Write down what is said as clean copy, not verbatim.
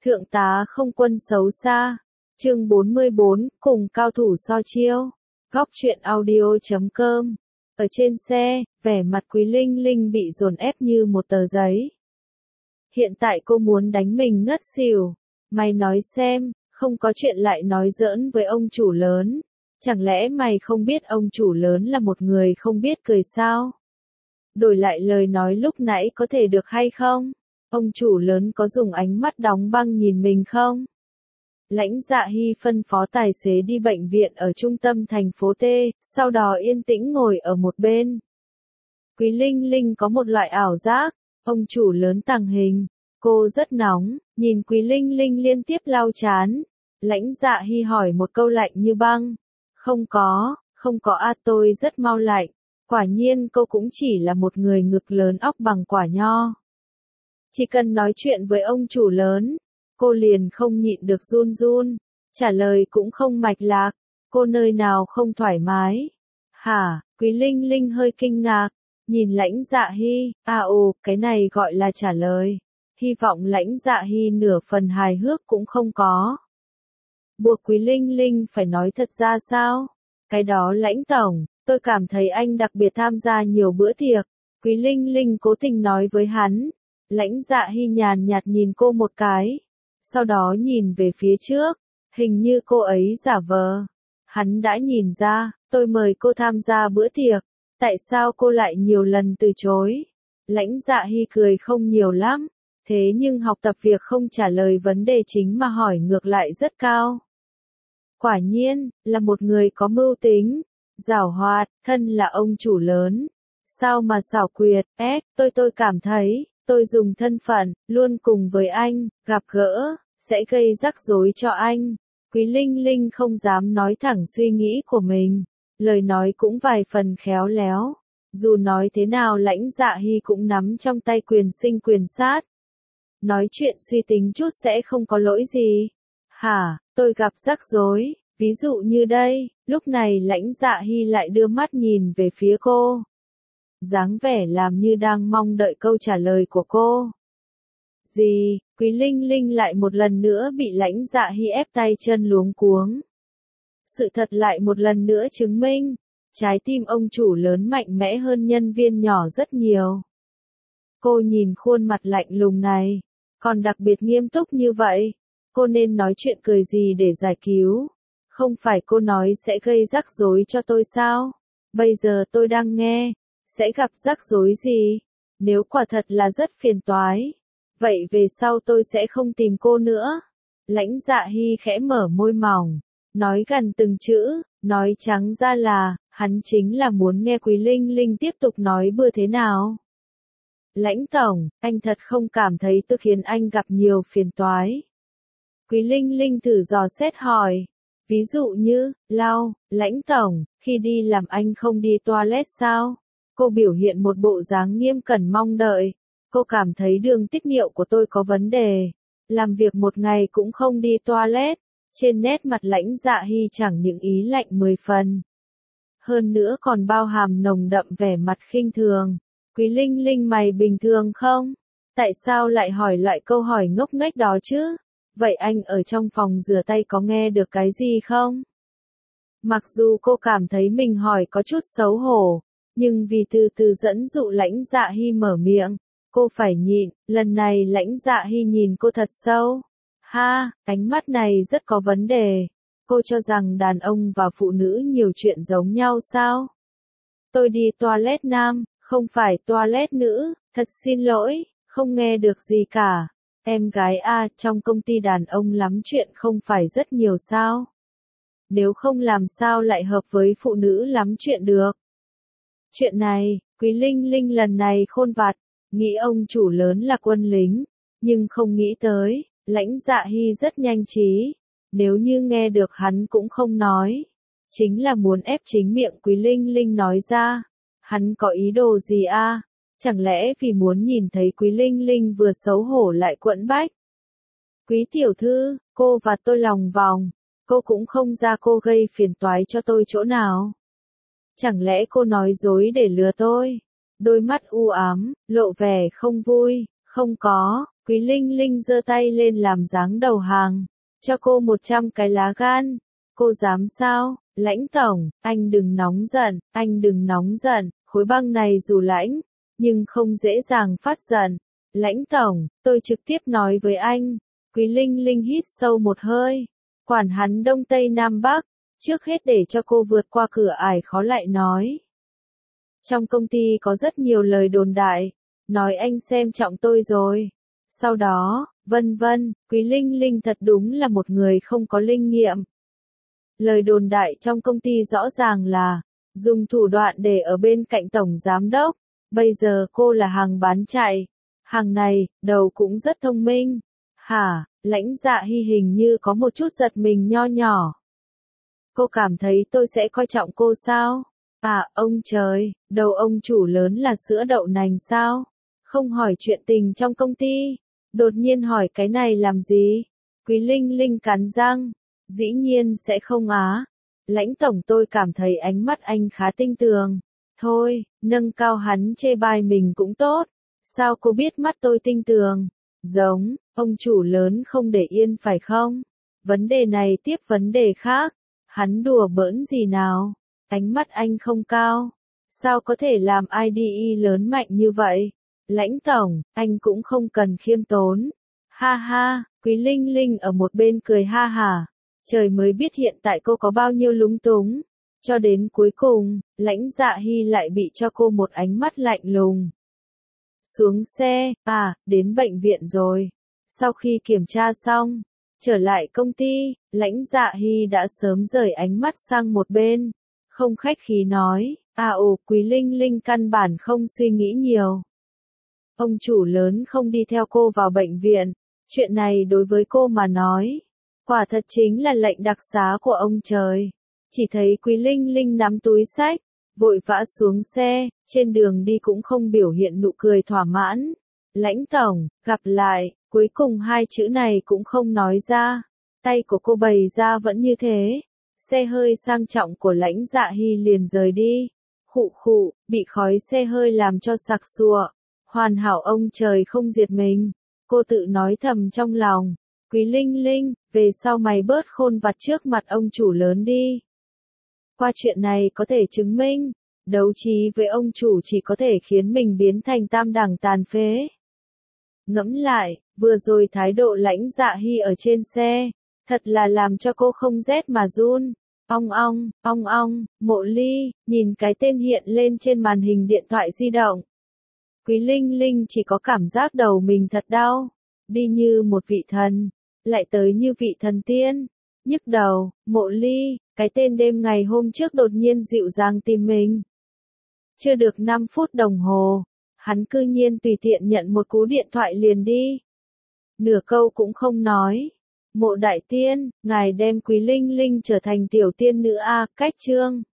Thượng tá không quân xấu xa. Chương 44, cùng cao thủ so chiêu. Góc truyện audio.com. Ở trên xe, vẻ mặt Quý Linh Linh bị dồn ép như một tờ giấy. Hiện tại cô muốn đánh mình ngất xỉu. Mày nói xem, không có chuyện lại nói giỡn với ông chủ lớn. Chẳng lẽ mày không biết ông chủ lớn là một người không biết cười sao? Đổi lại lời nói lúc nãy có thể được hay không? Ông chủ lớn có dùng ánh mắt đóng băng nhìn mình không? Lãnh Dạ Hy phân phó tài xế đi bệnh viện ở trung tâm thành phố T, sau đó yên tĩnh ngồi ở một bên. Quý Linh Linh có một loại ảo giác, ông chủ lớn tàng hình, cô rất nóng, nhìn Quý Linh Linh liên tiếp lau chán. Lãnh Dạ Hy hỏi một câu lạnh như băng. Không có tôi rất mau lạnh. Quả nhiên cô cũng chỉ là một người ngực lớn óc bằng quả nho. Chỉ cần nói chuyện với ông chủ lớn, cô liền không nhịn được run run, trả lời cũng không mạch lạc, cô nơi nào không thoải mái. Hả, Quý Linh Linh hơi kinh ngạc, nhìn Lãnh Dạ Hy, cái này gọi là trả lời. Hy vọng Lãnh Dạ Hy nửa phần hài hước cũng không có. Buộc Quý Linh Linh phải nói thật ra sao? Cái đó Lãnh tổng, tôi cảm thấy anh đặc biệt tham gia nhiều bữa tiệc. Quý Linh Linh cố tình nói với hắn. Lãnh Dạ Hy nhàn nhạt nhìn cô một cái. Sau đó nhìn về phía trước. Hình như cô ấy giả vờ. Hắn đã nhìn ra, tôi mời cô tham gia bữa tiệc. Tại sao cô lại nhiều lần từ chối? Lãnh Dạ Hy cười không nhiều lắm. Thế nhưng học tập việc không trả lời vấn đề chính mà hỏi ngược lại rất cao. Quả nhiên, là một người có mưu tính, giảo hoạt, thân là ông chủ lớn. Sao mà xảo quyệt, tôi cảm thấy, tôi dùng thân phận, luôn cùng với anh, gặp gỡ, sẽ gây rắc rối cho anh. Quý Linh Linh không dám nói thẳng suy nghĩ của mình, lời nói cũng vài phần khéo léo. Dù nói thế nào Lãnh Dạ Hy cũng nắm trong tay quyền sinh quyền sát. Nói chuyện suy tính chút sẽ không có lỗi gì. Hả, tôi gặp rắc rối, ví dụ như đây, lúc này Lãnh Dạ Hy lại đưa mắt nhìn về phía cô. Dáng vẻ làm như đang mong đợi câu trả lời của cô. Gì, Quý Linh Linh lại một lần nữa bị Lãnh Dạ Hy ép tay chân luống cuống. Sự thật lại một lần nữa chứng minh, trái tim ông chủ lớn mạnh mẽ hơn nhân viên nhỏ rất nhiều. Cô nhìn khuôn mặt lạnh lùng này, còn đặc biệt nghiêm túc như vậy, cô nên nói chuyện cười gì để giải cứu? Không phải cô nói sẽ gây rắc rối cho tôi sao? Bây giờ tôi đang nghe, sẽ gặp rắc rối gì? Nếu quả thật là rất phiền toái, vậy về sau tôi sẽ không tìm cô nữa. Lãnh Dạ Hy khẽ mở môi mỏng, nói gần từng chữ, nói trắng ra là, hắn chính là muốn nghe Quý Linh Linh tiếp tục nói bừa thế nào. Lãnh tổng, anh thật không cảm thấy tôi khiến anh gặp nhiều phiền toái. Quý Linh Linh thử dò xét hỏi. Ví dụ như, Lãnh tổng, khi đi làm anh không đi toilet sao? Cô biểu hiện một bộ dáng nghiêm cẩn mong đợi. Cô cảm thấy đường tiết niệu của tôi có vấn đề. Làm việc một ngày cũng không đi toilet. Trên nét mặt Lãnh Dạ Hy chẳng những ý lạnh 10 phần. Hơn nữa còn bao hàm nồng đậm vẻ mặt khinh thường. Quý Linh Linh mày bình thường không? Tại sao lại hỏi loại câu hỏi ngốc nghếch đó chứ? Vậy anh ở trong phòng rửa tay có nghe được cái gì không? Mặc dù cô cảm thấy mình hỏi có chút xấu hổ, nhưng vì từ từ dẫn dụ Lãnh Dạ Hy mở miệng, cô phải nhịn. Lần này Lãnh Dạ Hy nhìn cô thật sâu. Ha, ánh mắt này rất có vấn đề. Cô cho rằng đàn ông và phụ nữ nhiều chuyện giống nhau sao? Tôi đi toilet nam, không phải toilet nữ, thật xin lỗi, không nghe được gì cả. Em gái trong công ty đàn ông lắm chuyện không phải rất nhiều sao? Nếu không làm sao lại hợp với phụ nữ lắm chuyện được? Chuyện này, Quý Linh Linh lần này khôn vặt, nghĩ ông chủ lớn là quân lính, nhưng không nghĩ tới, Lãnh Dạ Hy rất nhanh trí. Nếu như nghe được hắn cũng không nói, chính là muốn ép chính miệng Quý Linh Linh nói ra. Hắn có ý đồ gì Chẳng lẽ vì muốn nhìn thấy Quý Linh Linh vừa xấu hổ lại quẫn bách? Quý tiểu thư, cô và tôi lòng vòng, cô cũng không ra cô gây phiền toái cho tôi chỗ nào. Chẳng lẽ cô nói dối để lừa tôi? Đôi mắt u ám, lộ vẻ không vui. Không có, Quý Linh Linh giơ tay lên làm dáng đầu hàng. Cho cô 100 cái lá gan. Cô dám sao? Lãnh tổng, anh đừng nóng giận, anh đừng nóng giận. Khối băng này dù lãnh, nhưng không dễ dàng phát giận. Lãnh tổng, tôi trực tiếp nói với anh. Quý Linh Linh hít sâu một hơi. Quản hắn Đông Tây Nam Bắc. Trước hết để cho cô vượt qua cửa ải khó lại nói. Trong công ty có rất nhiều lời đồn đại. Nói anh xem trọng tôi rồi. Sau đó, vân vân, Quý Linh Linh thật đúng là một người không có linh nghiệm. Lời đồn đại trong công ty rõ ràng là dùng thủ đoạn để ở bên cạnh tổng giám đốc. Bây giờ cô là hàng bán chạy. Hàng này, đầu cũng rất thông minh. Hả, Lãnh Dạ Hy hình như có một chút giật mình nho nhỏ. Cô cảm thấy tôi sẽ coi trọng cô sao? À, ông trời, đầu ông chủ lớn là sữa đậu nành sao? Không hỏi chuyện tình trong công ty. Đột nhiên hỏi cái này làm gì? Quý Linh Linh cắn răng. Dĩ nhiên sẽ không á. Lãnh tổng, tôi cảm thấy ánh mắt anh khá tinh tường. Thôi, nâng cao hắn chê bai mình cũng tốt. Sao cô biết mắt tôi tinh tường? Giống, ông chủ lớn không để yên phải không? Vấn đề này tiếp vấn đề khác. Hắn đùa bỡn gì nào? Ánh mắt anh không cao. Sao có thể làm IDE lớn mạnh như vậy? Lãnh tổng, anh cũng không cần khiêm tốn. Ha ha, Quý Linh Linh ở một bên cười ha hả. Trời mới biết hiện tại cô có bao nhiêu lúng túng. Cho đến cuối cùng, Lãnh Dạ Hy lại bị cho cô một ánh mắt lạnh lùng. Xuống xe, đến bệnh viện rồi. Sau khi kiểm tra xong, trở lại công ty, Lãnh Dạ Hy đã sớm rời ánh mắt sang một bên. Không khách khí nói, Quý Linh Linh căn bản không suy nghĩ nhiều. Ông chủ lớn không đi theo cô vào bệnh viện. Chuyện này đối với cô mà nói, quả thật chính là lệnh đặc xá của ông trời. Chỉ thấy Quý Linh Linh nắm túi xách, vội vã xuống xe, trên đường đi cũng không biểu hiện nụ cười thỏa mãn. Lãnh tổng, gặp lại, cuối cùng hai chữ này cũng không nói ra. Tay của cô bày ra vẫn như thế. Xe hơi sang trọng của Lãnh Dạ Hy liền rời đi. Khụ khụ, bị khói xe hơi làm cho sặc sụa. Hoàn hảo ông trời không diệt mình. Cô tự nói thầm trong lòng. Quý Linh Linh, về sau mày bớt khôn vặt trước mặt ông chủ lớn đi. Qua chuyện này có thể chứng minh, đấu trí với ông chủ chỉ có thể khiến mình biến thành tam đẳng tàn phế. Ngẫm lại, vừa rồi thái độ Lãnh Dạ Hy ở trên xe, thật là làm cho cô không rét mà run. Ong ong, Mộ Ly, nhìn cái tên hiện lên trên màn hình điện thoại di động. Quý Linh Linh chỉ có cảm giác đầu mình thật đau, đi như một vị thần, lại tới như vị thần tiên. Nhức đầu, Mộ Ly, cái tên đêm ngày hôm trước đột nhiên dịu dàng tìm mình. Chưa được 5 phút đồng hồ, hắn cư nhiên tùy tiện nhận một cú điện thoại liền đi. Nửa câu cũng không nói. Mộ đại tiên, ngài đem Quý Linh Linh trở thành tiểu tiên nữ cách chương.